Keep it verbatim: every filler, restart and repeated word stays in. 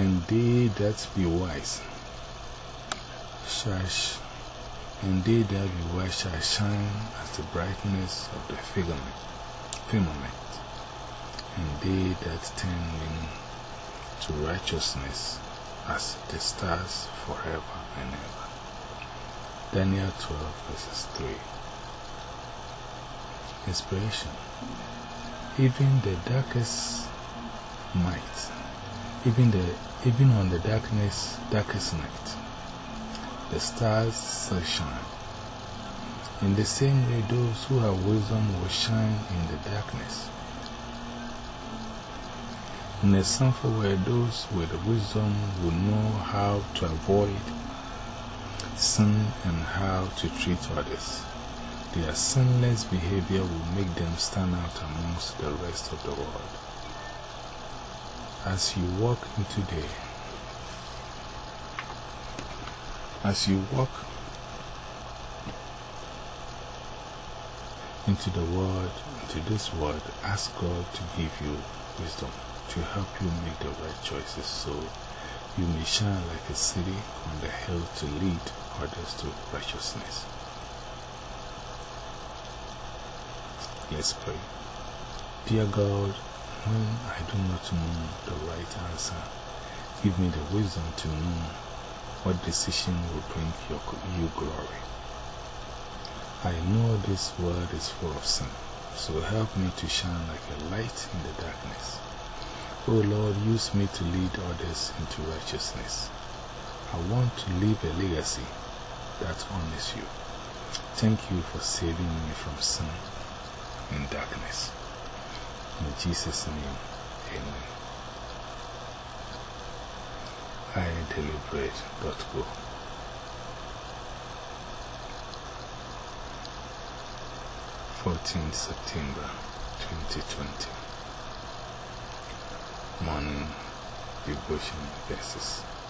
And they that be wise shall, sh and they that be wise shall shine as the brightness of the firmament, firmament. And they that turn in to righteousness as the stars forever and ever. Daniel twelve, verses three. Inspiration. Even the darkest night, even, the, even on the darkness, darkest night, the stars shall shine. In the same way, those who have wisdom will shine in the darkness. In a sinful way, those with wisdom will know how to avoid sin and how to treat others. Their sinless behavior will make them stand out amongst the rest of the world. As you walk into the as you walk into the world, into this world, ask God to give you wisdom to help you make the right choices so you may shine like a city on the hill to lead others to righteousness. Let's pray. Dear God, when I do not know the right answer, give me the wisdom to know what decision will bring your, you glory. I know this world is full of sin, so help me to shine like a light in the darkness. Oh Lord, use me to lead others into righteousness. I want to leave a legacy that honors you. Thank you for saving me from sin and darkness. In Jesus' name, amen. I deliberate dot go. fourteenth September twenty twenty. Morning devotion verses.